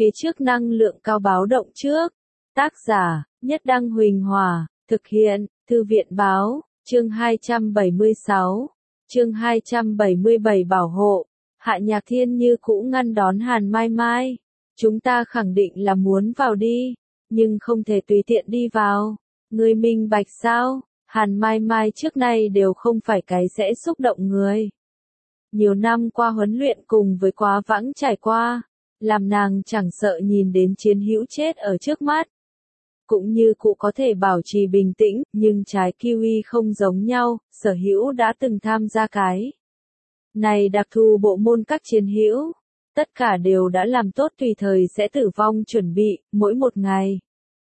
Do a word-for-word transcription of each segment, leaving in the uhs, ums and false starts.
phía trước năng lượng cao báo động trước. Tác giả, Nhất Đăng Huỳnh Hòa, thực hiện, Thư viện Báo, chương hai trăm bảy mươi sáu, chương hai trăm bảy mươi bảy bảo hộ. Hạ Nhạc Thiên như cũ ngăn đón Hàn Mai Mai. Chúng ta khẳng định là muốn vào đi, nhưng không thể tùy tiện đi vào. Ngươi minh bạch sao? Hàn Mai Mai trước nay đều không phải cái dễ xúc động người. Nhiều năm qua huấn luyện cùng với quá vãng trải qua, làm nàng chẳng sợ nhìn đến chiến hữu chết ở trước mắt. Cũng như cụ có thể bảo trì bình tĩnh, nhưng trái kiwi không giống nhau, sở hữu đã từng tham gia cái này đặc thù bộ môn các chiến hữu. Tất cả đều đã làm tốt tùy thời sẽ tử vong chuẩn bị, mỗi một ngày.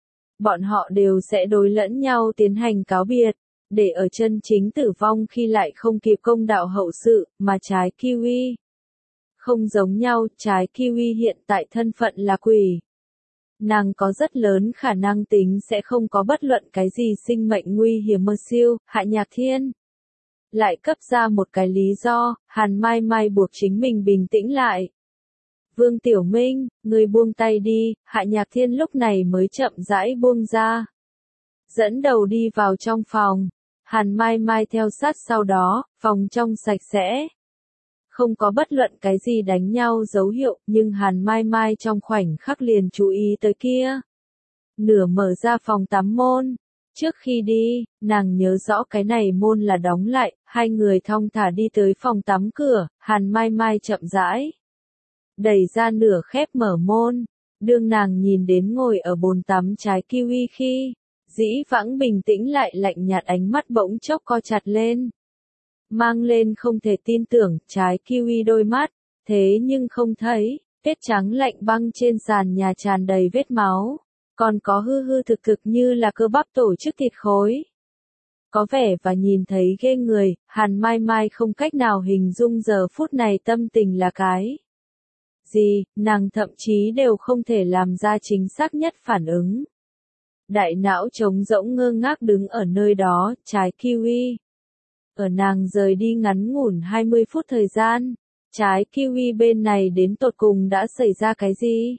Bọn họ đều sẽ đối lẫn nhau tiến hành cáo biệt, để ở chân chính tử vong khi lại không kịp công đạo hậu sự, mà trái kiwi. Không giống nhau, trái kiwi hiện tại thân phận là quỷ. Nàng có rất lớn khả năng tính sẽ không có bất luận cái gì sinh mệnh nguy hiểm mơ siêu, Hạ Nhạc Thiên. Lại cấp ra một cái lý do, Hàn Mai Mai buộc chính mình bình tĩnh lại. Vương Tiểu Minh, người buông tay đi, Hạ Nhạc Thiên lúc này mới chậm rãi buông ra. Dẫn đầu đi vào trong phòng, Hàn Mai Mai theo sát sau đó, phòng trong sạch sẽ. Không có bất luận cái gì đánh nhau dấu hiệu, nhưng Hàn Mai Mai trong khoảnh khắc liền chú ý tới kia. Nửa mở ra phòng tắm môn. Trước khi đi, nàng nhớ rõ cái này môn là đóng lại, hai người thong thả đi tới phòng tắm cửa, Hàn Mai Mai chậm rãi. Đẩy ra nửa khép mở môn, đương nàng nhìn đến ngồi ở bồn tắm trái kiwi khi, dĩ vãng bình tĩnh lại lạnh nhạt ánh mắt bỗng chốc co chặt lên. Mang lên không thể tin tưởng, trái kiwi đôi mắt, thế nhưng không thấy, vết trắng lạnh băng trên sàn nhà tràn đầy vết máu, còn có hư hư thực thực như là cơ bắp tổ chức thịt khối. Có vẻ và nhìn thấy ghê người, Hàn Mai Mai không cách nào hình dung giờ phút này tâm tình là cái gì, nàng thậm chí đều không thể làm ra chính xác nhất phản ứng. Đại não trống rỗng ngơ ngác đứng ở nơi đó, trái kiwi. Ở nàng rời đi ngắn ngủn hai mươi phút thời gian, trái kiwi bên này đến tột cùng đã xảy ra cái gì?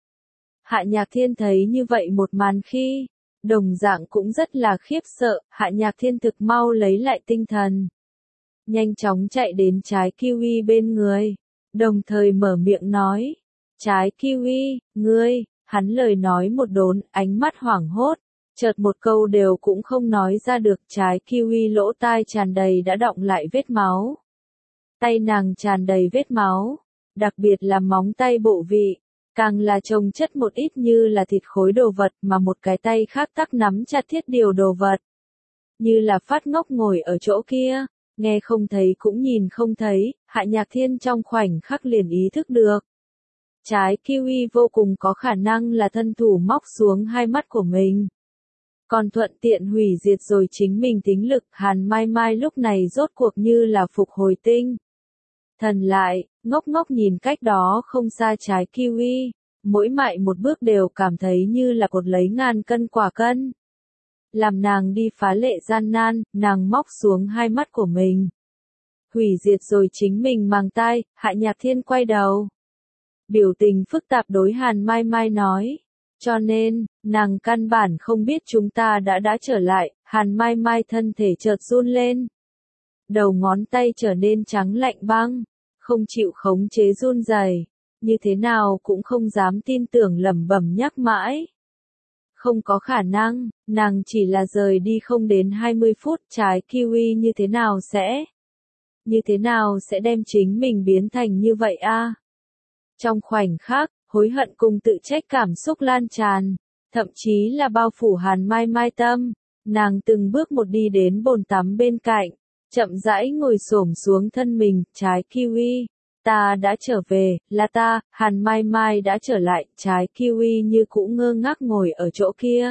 Hạ Nhạc Thiên thấy như vậy một màn khi, đồng dạng cũng rất là khiếp sợ, Hạ Nhạc Thiên thực mau lấy lại tinh thần. Nhanh chóng chạy đến trái kiwi bên người, đồng thời mở miệng nói, trái kiwi, ngươi, hắn lời nói một đốn, ánh mắt hoảng hốt. Chợt một câu đều cũng không nói ra được, trái kiwi lỗ tai tràn đầy đã đọng lại vết máu. Tay nàng tràn đầy vết máu, đặc biệt là móng tay bộ vị, càng là chồng chất một ít như là thịt khối đồ vật mà một cái tay khác tắc nắm chặt thiết điều đồ vật. Như là phát ngốc ngồi ở chỗ kia, nghe không thấy cũng nhìn không thấy, Hạ Nhạc Thiên trong khoảnh khắc liền ý thức được. Trái kiwi vô cùng có khả năng là thân thủ móc xuống hai mắt của mình. Còn thuận tiện hủy diệt rồi chính mình tính lực, Hàn Mai Mai lúc này rốt cuộc như là phục hồi tinh thần lại, ngốc ngốc nhìn cách đó không xa trái kiwi, mỗi mại một bước đều cảm thấy như là cột lấy ngàn cân quả cân. Làm nàng đi phá lệ gian nan, nàng móc xuống hai mắt của mình. Hủy diệt rồi chính mình màng tai, Hạ Nhạc Thiên quay đầu. Biểu tình phức tạp đối Hàn Mai Mai nói. Cho nên, nàng căn bản không biết chúng ta đã đã trở lại, Hàn Mai Mai thân thể chợt run lên. Đầu ngón tay trở nên trắng lạnh băng, không chịu khống chế run rẩy, như thế nào cũng không dám tin tưởng lẩm bẩm nhắc mãi. Không có khả năng, nàng chỉ là rời đi không đến hai mươi phút, trái kiwi như thế nào sẽ? Như thế nào sẽ đem chính mình biến thành như vậy a? Trong khoảnh khắc, hối hận cùng tự trách cảm xúc lan tràn, thậm chí là bao phủ Hàn Mai Mai tâm, nàng từng bước một đi đến bồn tắm bên cạnh, chậm rãi ngồi xổm xuống thân mình, trái kiwi, ta đã trở về, là ta, Hàn Mai Mai đã trở lại, trái kiwi như cũ ngơ ngác ngồi ở chỗ kia.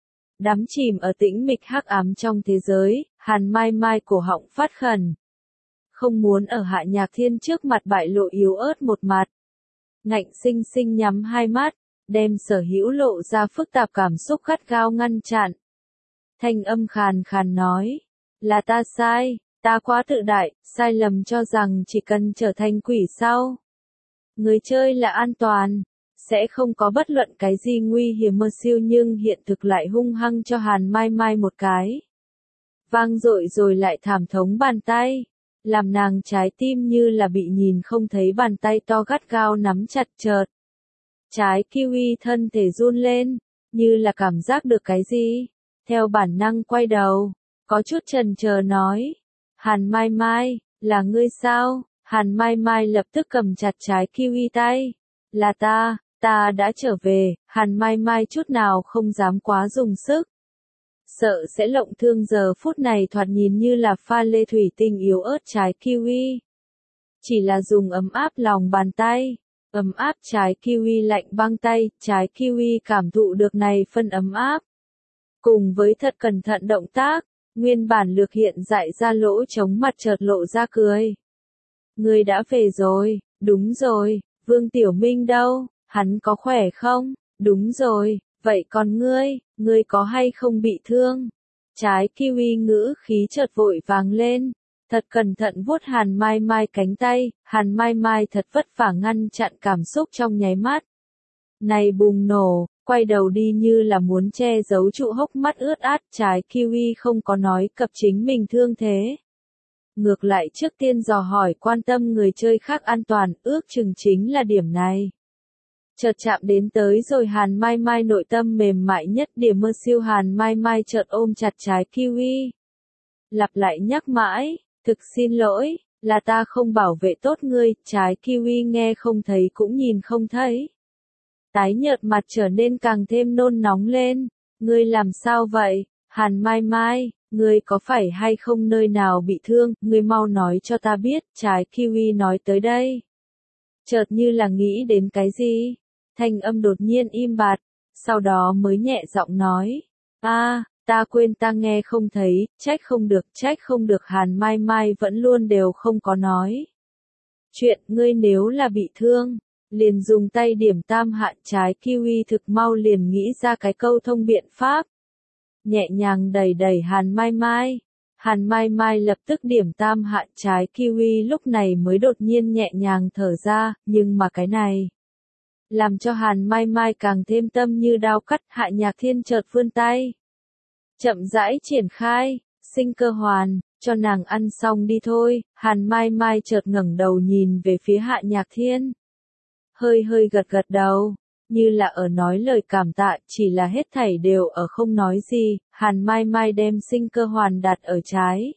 Đắm chìm ở tĩnh mịch hắc ám trong thế giới, Hàn Mai Mai cổ họng phát khẩn. Không muốn ở Hạ Nhạc Thiên trước mặt bại lộ yếu ớt một mặt. Ngạnh sinh sinh nhắm hai mắt, đem sở hữu lộ ra phức tạp cảm xúc gắt gao ngăn chặn. Thanh âm khàn khàn nói, là ta sai, ta quá tự đại, sai lầm cho rằng chỉ cần trở thành quỷ sau. Người chơi là an toàn, sẽ không có bất luận cái gì nguy hiểm mơ siêu nhưng hiện thực lại hung hăng cho Hàn Mai Mai một cái. Vang dội rồi lại thảm thống bàn tay, làm nàng trái tim như là bị nhìn không thấy bàn tay to gắt gao nắm chặt chợt. Trái kiwi thân thể run lên, như là cảm giác được cái gì, theo bản năng quay đầu, có chút chần chờ nói, Hàn Mai Mai, là ngươi sao? Hàn Mai Mai lập tức cầm chặt trái kiwi tay, là ta, ta đã trở về. Hàn Mai Mai chút nào không dám quá dùng sức, sợ sẽ lộng thương giờ phút này thoạt nhìn như là pha lê thủy tinh yếu ớt trái kiwi. Chỉ là dùng ấm áp lòng bàn tay, ấm áp trái kiwi lạnh băng tay, trái kiwi cảm thụ được này phân ấm áp. Cùng với thật cẩn thận động tác, nguyên bản lược hiện dại ra lỗ trống mặt chợt lộ ra cười. Ngươi đã về rồi, đúng rồi, Vương Tiểu Minh đâu, hắn có khỏe không? Đúng rồi, vậy còn ngươi, ngươi có hay không bị thương? Trái kiwi ngữ khí chợt vội vàng lên, thật cẩn thận vuốt Hàn Mai Mai cánh tay, Hàn Mai Mai thật vất vả ngăn chặn cảm xúc trong nháy mắt. Này bùng nổ, quay đầu đi như là muốn che giấu trụ hốc mắt ướt át, trái kiwi không có nói cập chính mình thương thế. Ngược lại trước tiên dò hỏi quan tâm người chơi khác an toàn, ước chừng chính là điểm này. Chợt chạm đến tới rồi Hàn Mai Mai nội tâm mềm mại nhất điểm mơ siêu Hàn Mai Mai chợt ôm chặt trái kiwi. Lặp lại nhắc mãi, thực xin lỗi, là ta không bảo vệ tốt ngươi, trái kiwi nghe không thấy cũng nhìn không thấy. Tái nhợt mặt trở nên càng thêm nôn nóng lên, ngươi làm sao vậy, Hàn Mai Mai, ngươi có phải hay không nơi nào bị thương, ngươi mau nói cho ta biết, trái kiwi nói tới đây. Chợt như là nghĩ đến cái gì, thanh âm đột nhiên im bặt, sau đó mới nhẹ giọng nói, a, ta quên ta nghe không thấy, trách không được, trách không được Hàn Mai Mai vẫn luôn đều không có nói. Chuyện ngươi nếu là bị thương, liền dùng tay điểm tam hạ, trái kiwi thực mau liền nghĩ ra cái câu thông biện pháp. Nhẹ nhàng đẩy đẩy Hàn Mai Mai. Hàn Mai Mai lập tức điểm tam hạ, trái kiwi lúc này mới đột nhiên nhẹ nhàng thở ra, nhưng mà cái này làm cho Hàn Mai Mai càng thêm tâm như đao cắt. Hạ Nhạc Thiên chợt vươn tay, chậm rãi triển khai, sinh cơ hoàn, cho nàng ăn xong đi thôi. Hàn Mai Mai chợt ngẩng đầu nhìn về phía Hạ Nhạc Thiên, hơi hơi gật gật đầu, như là ở nói lời cảm tạ, chỉ là hết thảy đều ở không nói gì. Hàn Mai Mai đem sinh cơ hoàn đặt ở trái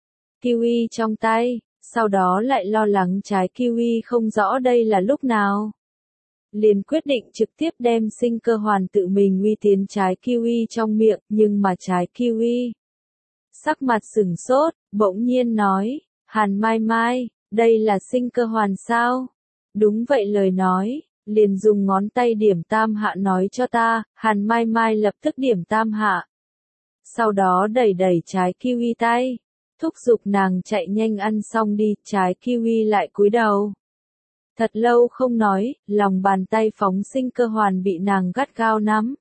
kiwi trong tay, sau đó lại lo lắng trái kiwi không rõ đây là lúc nào. Liền quyết định trực tiếp đem sinh cơ hoàn tự mình uy tiến trái kiwi trong miệng, nhưng mà trái kiwi sắc mặt sửng sốt, bỗng nhiên nói, Hàn Mai Mai, đây là sinh cơ hoàn sao? Đúng vậy lời nói, liền dùng ngón tay điểm tam hạ nói cho ta. Hàn Mai Mai lập tức điểm tam hạ. Sau đó đẩy đẩy trái kiwi tay, thúc giục nàng chạy nhanh ăn xong đi, trái kiwi lại cúi đầu. Thật lâu không nói, lòng bàn tay phóng sinh cơ hoàn bị nàng gắt gao nắm.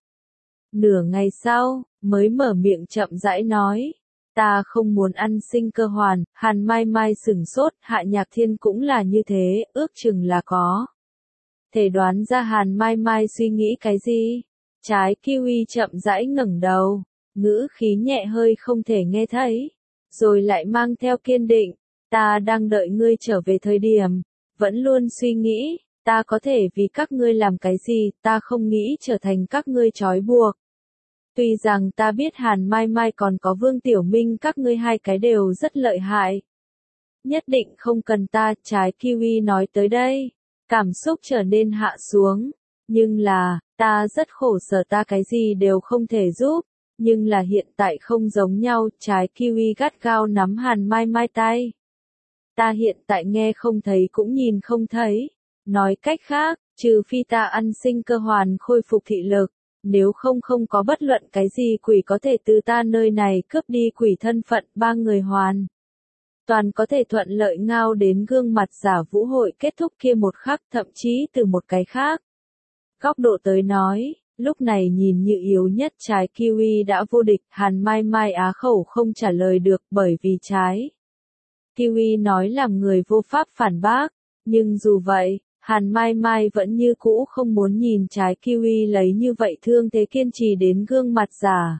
Nửa ngày sau, mới mở miệng chậm rãi nói, ta không muốn ăn sinh cơ hoàn. Hàn Mai Mai sửng sốt, Hạ Nhạc Thiên cũng là như thế, ước chừng là có thể đoán ra Hàn Mai Mai suy nghĩ cái gì. Trái kiwi chậm rãi ngẩng đầu, ngữ khí nhẹ hơi không thể nghe thấy, rồi lại mang theo kiên định, ta đang đợi ngươi trở về thời điểm, vẫn luôn suy nghĩ, ta có thể vì các ngươi làm cái gì, ta không nghĩ trở thành các ngươi trói buộc. Tuy rằng ta biết Hàn Mai Mai còn có Vương Tiểu Minh các ngươi hai cái đều rất lợi hại. Nhất định không cần ta, trái kiwi nói tới đây, cảm xúc trở nên hạ xuống, nhưng là, ta rất khổ sở, ta cái gì đều không thể giúp, nhưng là hiện tại không giống nhau. Trái kiwi gắt gao nắm Hàn Mai Mai tay. Ta hiện tại nghe không thấy cũng nhìn không thấy, nói cách khác, trừ phi ta ăn sinh cơ hoàn khôi phục thị lực, nếu không không có bất luận cái gì quỷ có thể từ ta nơi này cướp đi quỷ thân phận. Ba người hoàn toàn có thể thuận lợi ngao đến gương mặt giả vũ hội kết thúc kia một khắc, thậm chí từ một cái khác góc độ tới nói, lúc này nhìn như yếu nhất trái kiwi đã vô địch. Hàn Mai Mai á khẩu không trả lời được, bởi vì trái kiwi nói làm người vô pháp phản bác, nhưng dù vậy, Hàn Mai Mai vẫn như cũ không muốn nhìn trái kiwi lấy như vậy thương thế kiên trì đến gương mặt già.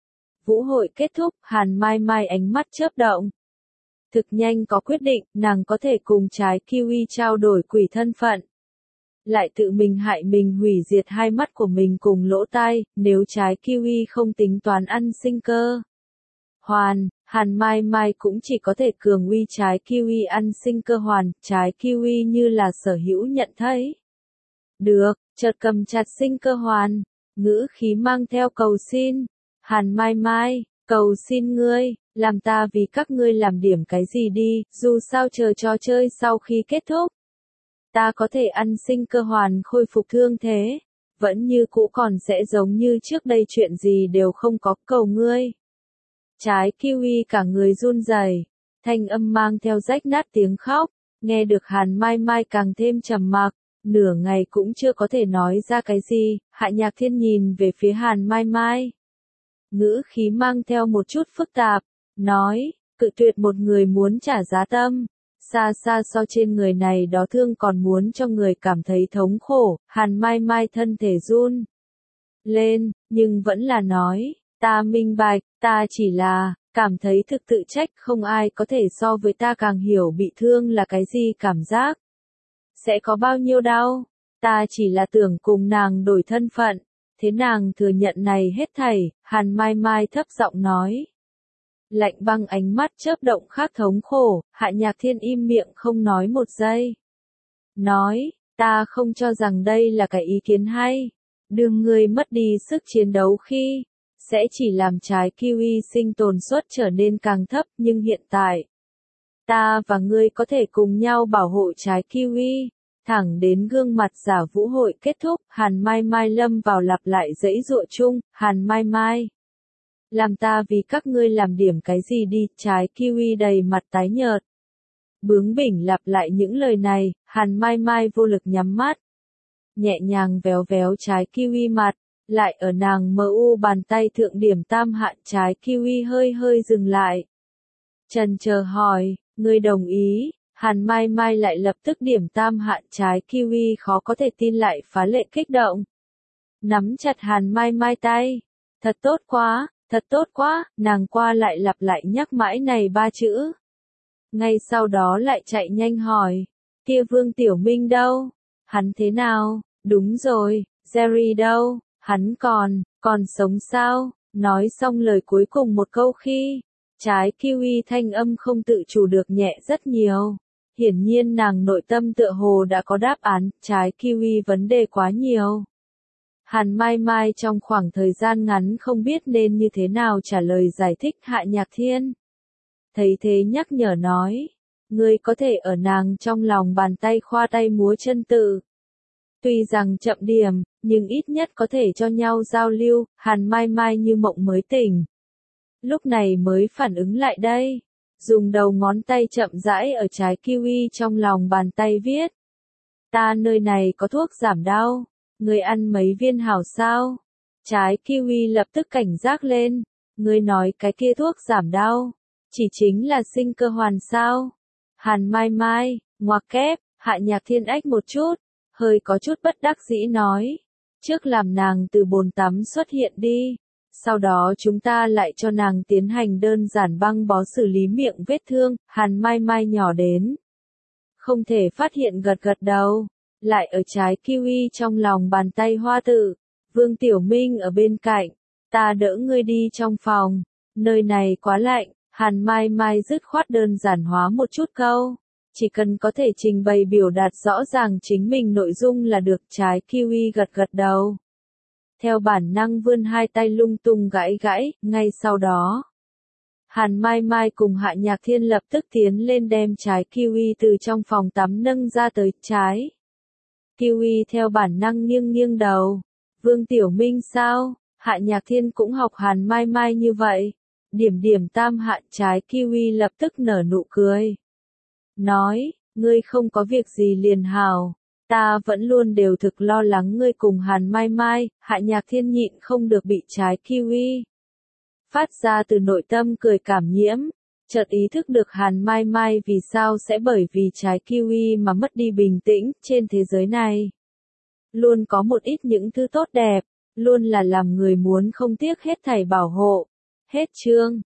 Vũ hội kết thúc, Hàn Mai Mai ánh mắt chớp động. Thực nhanh có quyết định, nàng có thể cùng trái kiwi trao đổi quỷ thân phận. Lại tự mình hại mình hủy diệt hai mắt của mình cùng lỗ tai, nếu trái kiwi không tính toán ăn sinh cơ. Hoàn, Hàn Mai Mai cũng chỉ có thể cường uy trái kiwi ăn sinh cơ hoàn, trái kiwi như là sở hữu nhận thấy. Được, chợt cầm chặt sinh cơ hoàn, ngữ khí mang theo cầu xin. Hàn Mai Mai, cầu xin ngươi, làm ta vì các ngươi làm điểm cái gì đi, dù sao chờ trò chơi sau khi kết thúc. Ta có thể ăn sinh cơ hoàn khôi phục thương thế, vẫn như cũ còn sẽ giống như trước đây chuyện gì đều không có, cầu ngươi. Trái kiwi cả người run rẩy, thanh âm mang theo rách nát tiếng khóc, nghe được Hàn Mai Mai càng thêm trầm mặc, nửa ngày cũng chưa có thể nói ra cái gì, Hạ Nhạc Thiên nhìn về phía Hàn Mai Mai. Ngữ khí mang theo một chút phức tạp, nói, cự tuyệt một người muốn trả giá tâm, xa xa so trên người này đó thương còn muốn cho người cảm thấy thống khổ, Hàn Mai Mai thân thể run lên, nhưng vẫn là nói, ta minh bạch, ta chỉ là, cảm thấy thực tự trách không ai có thể so với ta càng hiểu bị thương là cái gì cảm giác. Sẽ có bao nhiêu đau, ta chỉ là tưởng cùng nàng đổi thân phận, thế nàng thừa nhận này hết thảy, Hàn Mai Mai thấp giọng nói. Lạnh băng ánh mắt chớp động khác thống khổ, Hạ Nhạc Thiên im miệng không nói một giây. Nói, ta không cho rằng đây là cái ý kiến hay, đương ngươi mất đi sức chiến đấu khi, sẽ chỉ làm trái kiwi sinh tồn suất trở nên càng thấp, nhưng hiện tại, ta và ngươi có thể cùng nhau bảo hộ trái kiwi. Thẳng đến gương mặt giả vũ hội kết thúc, Hàn Mai Mai lâm vào lặp lại dãy dụa chung, Hàn Mai Mai. Làm ta vì các ngươi làm điểm cái gì đi, trái kiwi đầy mặt tái nhợt. Bướng bỉnh lặp lại những lời này, Hàn Mai Mai vô lực nhắm mắt. Nhẹ nhàng véo véo trái kiwi mặt, lại ở nàng mờ u bàn tay thượng điểm tam hạn trái kiwi hơi hơi dừng lại. Trần chờ hỏi, ngươi đồng ý? Hàn Mai Mai lại lập tức điểm tam hạn trái kiwi khó có thể tin lại phá lệ kích động. Nắm chặt Hàn Mai Mai tay. Thật tốt quá, thật tốt quá, nàng qua lại lặp lại nhắc mãi này ba chữ. Ngay sau đó lại chạy nhanh hỏi, kia Vương Tiểu Minh đâu? Hắn thế nào? Đúng rồi, Jerry đâu? Hắn còn, còn sống sao? Nói xong lời cuối cùng một câu khi, trái kiwi thanh âm không tự chủ được nhẹ rất nhiều. Hiển nhiên nàng nội tâm tựa hồ đã có đáp án, trái kiwi vấn đề quá nhiều. Hàn Mai Mai trong khoảng thời gian ngắn không biết nên như thế nào trả lời giải thích Hạ Nhạc Thiên. Thấy thế nhắc nhở nói, ngươi có thể ở nàng trong lòng bàn tay khoa tay múa chân tự. Tuy rằng chậm điểm, nhưng ít nhất có thể cho nhau giao lưu, Hàn Mai Mai như mộng mới tỉnh. Lúc này mới phản ứng lại đây. Dùng đầu ngón tay chậm rãi ở trái kiwi trong lòng bàn tay viết. Ta nơi này có thuốc giảm đau, ngươi ăn mấy viên hảo sao? Trái kiwi lập tức cảnh giác lên, ngươi nói cái kia thuốc giảm đau, chỉ chính là sinh cơ hoàn sao? Hàn Mai Mai, ngoặc kép, Hạ Nhạc Thiên ách một chút, hơi có chút bất đắc dĩ nói, trước làm nàng từ bồn tắm xuất hiện đi. Sau đó chúng ta lại cho nàng tiến hành đơn giản băng bó xử lý miệng vết thương, Hàn Mai Mai nhỏ đến. Không thể phát hiện gật gật đầu, lại ở trái kiwi trong lòng bàn tay hoa tự, Vương Tiểu Minh ở bên cạnh, ta đỡ ngươi đi trong phòng, nơi này quá lạnh, Hàn Mai Mai dứt khoát đơn giản hóa một chút câu, chỉ cần có thể trình bày biểu đạt rõ ràng chính mình nội dung là được, trái kiwi gật gật đầu. Theo bản năng vươn hai tay lung tung gãi gãi, ngay sau đó. Hàn Mai Mai cùng Hạ Nhạc Thiên lập tức tiến lên đem trái kiwi từ trong phòng tắm nâng ra tới trái. Kiwi theo bản năng nghiêng nghiêng đầu. Vương Tiểu Minh sao? Hạ Nhạc Thiên cũng học Hàn Mai Mai như vậy. Điểm điểm tam hạ trái kiwi lập tức nở nụ cười. Nói, ngươi không có việc gì liền hào. Ta vẫn luôn đều thực lo lắng ngươi cùng Hàn Mai Mai, Hạ Nhạc Thiên nhịn không được bị trái kiwi. Phát ra từ nội tâm cười cảm nhiễm, chợt ý thức được Hàn Mai Mai vì sao sẽ bởi vì trái kiwi mà mất đi bình tĩnh, trên thế giới này. Luôn có một ít những thứ tốt đẹp, luôn là làm người muốn không tiếc hết thảy bảo hộ. Hết chương.